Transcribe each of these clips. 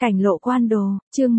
Cảnh lộ quan đồ, chương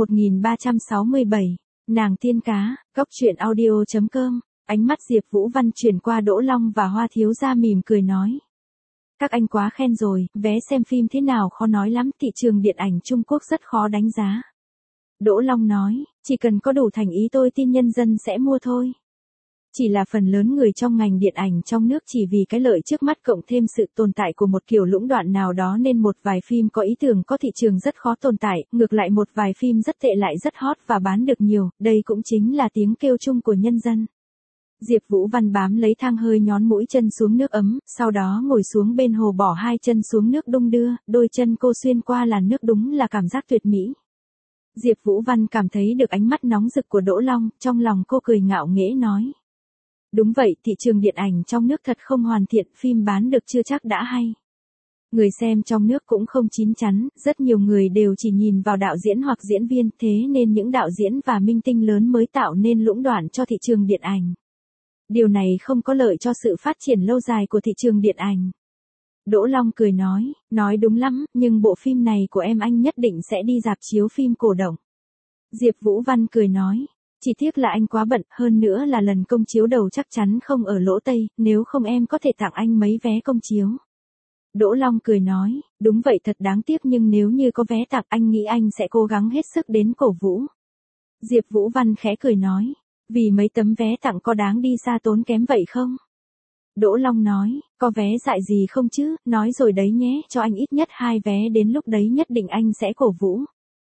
1367. Nàng tiên cá, góc truyện audio.com. Ánh mắt Diệp Vũ Văn chuyển qua Đỗ Long và Hoa thiếu gia mỉm cười nói. Các anh quá khen rồi, vé xem phim thế nào khó nói lắm, thị trường điện ảnh Trung Quốc rất khó đánh giá. Đỗ Long nói, chỉ cần có đủ thành ý tôi tin nhân dân sẽ mua thôi. Chỉ là phần lớn người trong ngành điện ảnh trong nước chỉ vì cái lợi trước mắt cộng thêm sự tồn tại của một kiểu lũng đoạn nào đó nên một vài phim có ý tưởng có thị trường rất khó tồn tại, ngược lại một vài phim rất tệ lại rất hot và bán được nhiều, đây cũng chính là tiếng kêu chung của nhân dân. Diệp Vũ Văn bám lấy thang hơi nhón mũi chân xuống nước ấm, sau đó ngồi xuống bên hồ bỏ hai chân xuống nước đung đưa, đôi chân cô xuyên qua làn nước đúng là cảm giác tuyệt mỹ. Diệp Vũ Văn cảm thấy được ánh mắt nóng rực của Đỗ Long, trong lòng cô cười ngạo nghễ nói. Đúng vậy, thị trường điện ảnh trong nước thật không hoàn thiện, phim bán được chưa chắc đã hay. Người xem trong nước cũng không chín chắn, rất nhiều người đều chỉ nhìn vào đạo diễn hoặc diễn viên, thế nên những đạo diễn và minh tinh lớn mới tạo nên lũng đoạn cho thị trường điện ảnh. Điều này không có lợi cho sự phát triển lâu dài của thị trường điện ảnh. Đỗ Long cười nói đúng lắm, nhưng bộ phim này của em anh nhất định sẽ đi rạp chiếu phim cổ động. Diệp Vũ Văn cười nói. Chỉ tiếc là anh quá bận, hơn nữa là lần công chiếu đầu chắc chắn không ở lỗ Tây, nếu không em có thể tặng anh mấy vé công chiếu. Đỗ Long cười nói, đúng vậy thật đáng tiếc nhưng nếu như có vé tặng anh nghĩ anh sẽ cố gắng hết sức đến cổ vũ. Diệp Vũ Văn khẽ cười nói, vì mấy tấm vé tặng có đáng đi xa tốn kém vậy không? Đỗ Long nói, có vé dại gì không chứ, nói rồi đấy nhé, cho anh ít nhất 2 vé đến lúc đấy nhất định anh sẽ cổ vũ.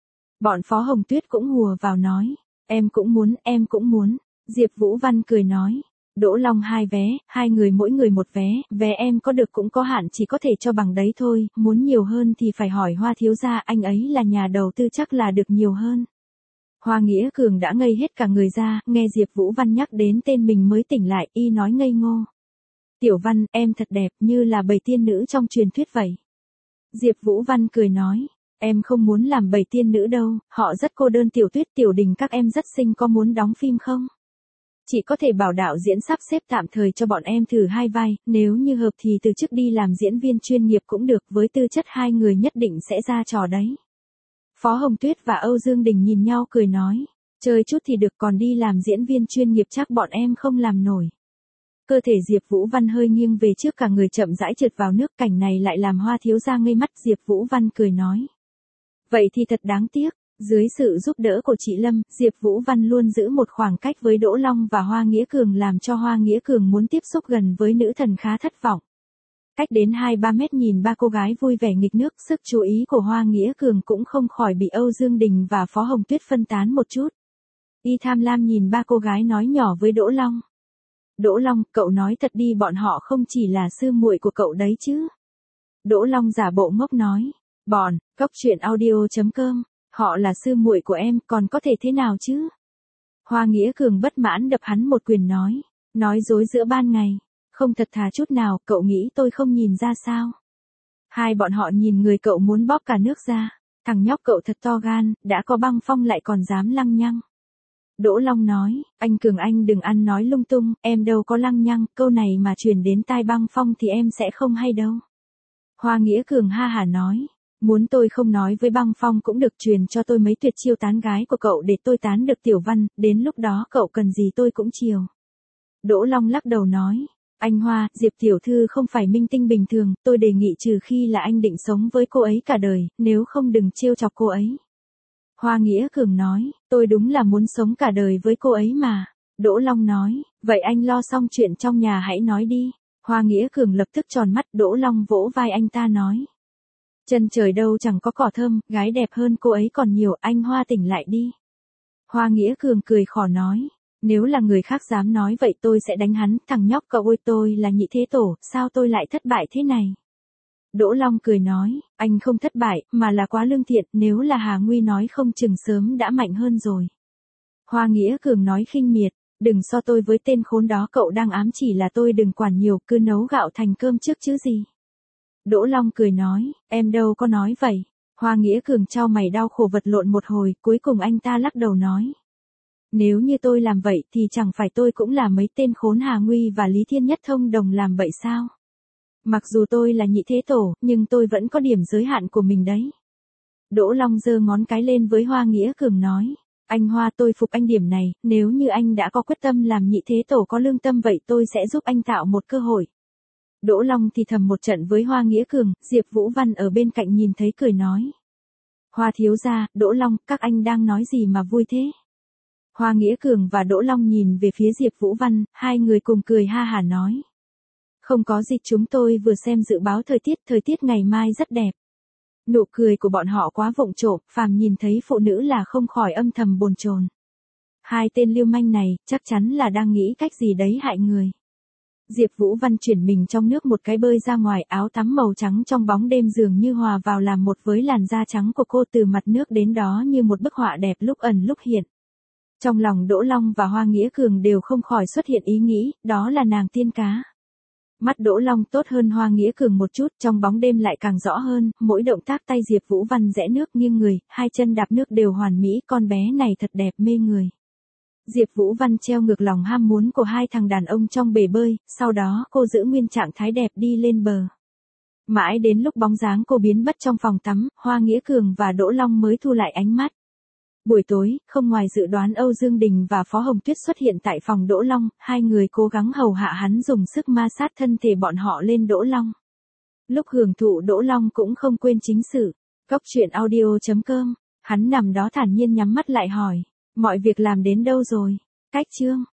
Bọn Phó Hồng Tuyết cũng hùa vào nói. Em cũng muốn. Diệp Vũ Văn cười nói. Đỗ Long 2 vé, 2 người mỗi người 1 vé, vé em có được cũng có hạn chỉ có thể cho bằng đấy thôi, muốn nhiều hơn thì phải hỏi Hoa thiếu gia, anh ấy là nhà đầu tư chắc là được nhiều hơn. Hoa Nghĩa Cường đã ngây hết cả người ra, nghe Diệp Vũ Văn nhắc đến tên mình mới tỉnh lại, y nói ngây ngô. Tiểu Văn, em thật đẹp như là bầy tiên nữ trong truyền thuyết vậy. Diệp Vũ Văn cười nói. Em không muốn làm bầy tiên nữ đâu, họ rất cô đơn. Tiểu Tuyết Tiểu Đình các em rất xinh, có muốn đóng phim không? Chỉ có thể bảo đạo diễn sắp xếp tạm thời cho bọn em thử 2 vai, nếu như hợp thì từ chức đi làm diễn viên chuyên nghiệp cũng được, với tư chất 2 người nhất định sẽ ra trò đấy. Phó Hồng Tuyết và Âu Dương Đình nhìn nhau cười nói, chơi chút thì được còn đi làm diễn viên chuyên nghiệp chắc bọn em không làm nổi. Cơ thể Diệp Vũ Văn hơi nghiêng về trước cả người chậm rãi trượt vào nước, cảnh này lại làm Hoa thiếu gia ngây mắt. Diệp Vũ Văn cười nói. Vậy thì thật đáng tiếc, dưới sự giúp đỡ của chị Lâm, Diệp Vũ Văn luôn giữ một khoảng cách với Đỗ Long và Hoa Nghĩa Cường làm cho Hoa Nghĩa Cường muốn tiếp xúc gần với nữ thần khá thất vọng. Cách đến 2-3 mét nhìn ba cô gái vui vẻ nghịch nước, sức chú ý của Hoa Nghĩa Cường cũng không khỏi bị Âu Dương Đình và Phó Hồng Tuyết phân tán một chút. Y tham lam nhìn ba cô gái nói nhỏ với Đỗ Long. Đỗ Long, cậu nói thật đi, bọn họ không chỉ là sư muội của cậu đấy chứ? Đỗ Long giả bộ ngốc nói. Bọn, góc truyện audio.com, họ là sư muội của em, còn có thể thế nào chứ? Hoa Nghĩa Cường bất mãn đập hắn một quyền nói dối giữa ban ngày, không thật thà chút nào, cậu nghĩ tôi không nhìn ra sao? Hai bọn họ nhìn người cậu muốn bóp cả nước ra, thằng nhóc cậu thật to gan, đã có băng phong lại còn dám lăng nhăng. Đỗ Long nói, anh Cường anh đừng ăn nói lung tung, em đâu có lăng nhăng, câu này mà truyền đến tai băng phong thì em sẽ không hay đâu. Hoa Nghĩa Cường ha hả nói. Muốn tôi không nói với băng phong cũng được, truyền cho tôi mấy tuyệt chiêu tán gái của cậu để tôi tán được Tiểu Văn, đến lúc đó cậu cần gì tôi cũng chiều. Đỗ Long lắc đầu nói, anh Hoa, Diệp tiểu thư không phải minh tinh bình thường, tôi đề nghị trừ khi là anh định sống với cô ấy cả đời, nếu không đừng trêu chọc cô ấy. Hoa Nghĩa Cường nói, tôi đúng là muốn sống cả đời với cô ấy mà. Đỗ Long nói, vậy anh lo xong chuyện trong nhà hãy nói đi. Hoa Nghĩa Cường lập tức tròn mắt. Đỗ Long vỗ vai anh ta nói. Chân trời đâu chẳng có cỏ thơm, gái đẹp hơn cô ấy còn nhiều, anh Hoa tỉnh lại đi. Hoa Nghĩa Cường cười khổ nói, nếu là người khác dám nói vậy tôi sẽ đánh hắn, thằng nhóc cậu ơi, tôi là Nhị Thế Tổ, sao tôi lại thất bại thế này? Đỗ Long cười nói, anh không thất bại, mà là quá lương thiện, nếu là Hà Nguy nói không chừng sớm đã mạnh hơn rồi. Hoa Nghĩa Cường nói khinh miệt, đừng so tôi với tên khốn đó, cậu đang ám chỉ là tôi đừng quản nhiều, cứ nấu gạo thành cơm trước chứ gì. Đỗ Long cười nói, em đâu có nói vậy. Hoa Nghĩa Cường chau mày đau khổ vật lộn một hồi, cuối cùng anh ta lắc đầu nói. Nếu như tôi làm vậy thì chẳng phải tôi cũng là mấy tên khốn Hà Nguy và Lý Thiên Nhất thông đồng làm vậy sao? Mặc dù tôi là Nhị Thế Tổ, nhưng tôi vẫn có điểm giới hạn của mình đấy. Đỗ Long giơ ngón cái lên với Hoa Nghĩa Cường nói. Anh Hoa, tôi phục anh điểm này, nếu như anh đã có quyết tâm làm nhị thế tổ có lương tâm vậy tôi sẽ giúp anh tạo một cơ hội. Đỗ Long thì thầm một trận với Hoa Nghĩa Cường, Diệp Vũ Văn ở bên cạnh nhìn thấy cười nói. Hoa thiếu gia, Đỗ Long, các anh đang nói gì mà vui thế? Hoa Nghĩa Cường và Đỗ Long nhìn về phía Diệp Vũ Văn, hai người cùng cười ha hả nói. Không có gì, chúng tôi vừa xem dự báo thời tiết ngày mai rất đẹp. Nụ cười của bọn họ quá vụng trộm, phàm nhìn thấy phụ nữ là không khỏi âm thầm bồn chồn. Hai tên lưu manh này, chắc chắn là đang nghĩ cách gì đấy hại người. Diệp Vũ Văn chuyển mình trong nước một cái bơi ra ngoài, áo tắm màu trắng trong bóng đêm dường như hòa vào làm một với làn da trắng của cô, từ mặt nước đến đó như một bức họa đẹp lúc ẩn lúc hiện. Trong lòng Đỗ Long và Hoa Nghĩa Cường đều không khỏi xuất hiện ý nghĩ, đó là nàng tiên cá. Mắt Đỗ Long tốt hơn Hoa Nghĩa Cường một chút, trong bóng đêm lại càng rõ hơn, mỗi động tác tay Diệp Vũ Văn rẽ nước nghiêng người, hai chân đạp nước đều hoàn mỹ, con bé này thật đẹp mê người. Diệp Vũ Văn treo ngược lòng ham muốn của hai thằng đàn ông trong bể bơi, sau đó cô giữ nguyên trạng thái đẹp đi lên bờ. Mãi đến lúc bóng dáng cô biến mất trong phòng tắm, Hoa Nghĩa Cường và Đỗ Long mới thu lại ánh mắt. Buổi tối, không ngoài dự đoán, Âu Dương Đình và Phó Hồng Tuyết xuất hiện tại phòng Đỗ Long, hai người cố gắng hầu hạ hắn, dùng sức ma sát thân thể bọn họ lên Đỗ Long. Lúc hưởng thụ, Đỗ Long cũng không quên chính sự. Cóc truyện audio.com, hắn nằm đó thản nhiên nhắm mắt lại hỏi, mọi việc làm đến đâu rồi? Cách chương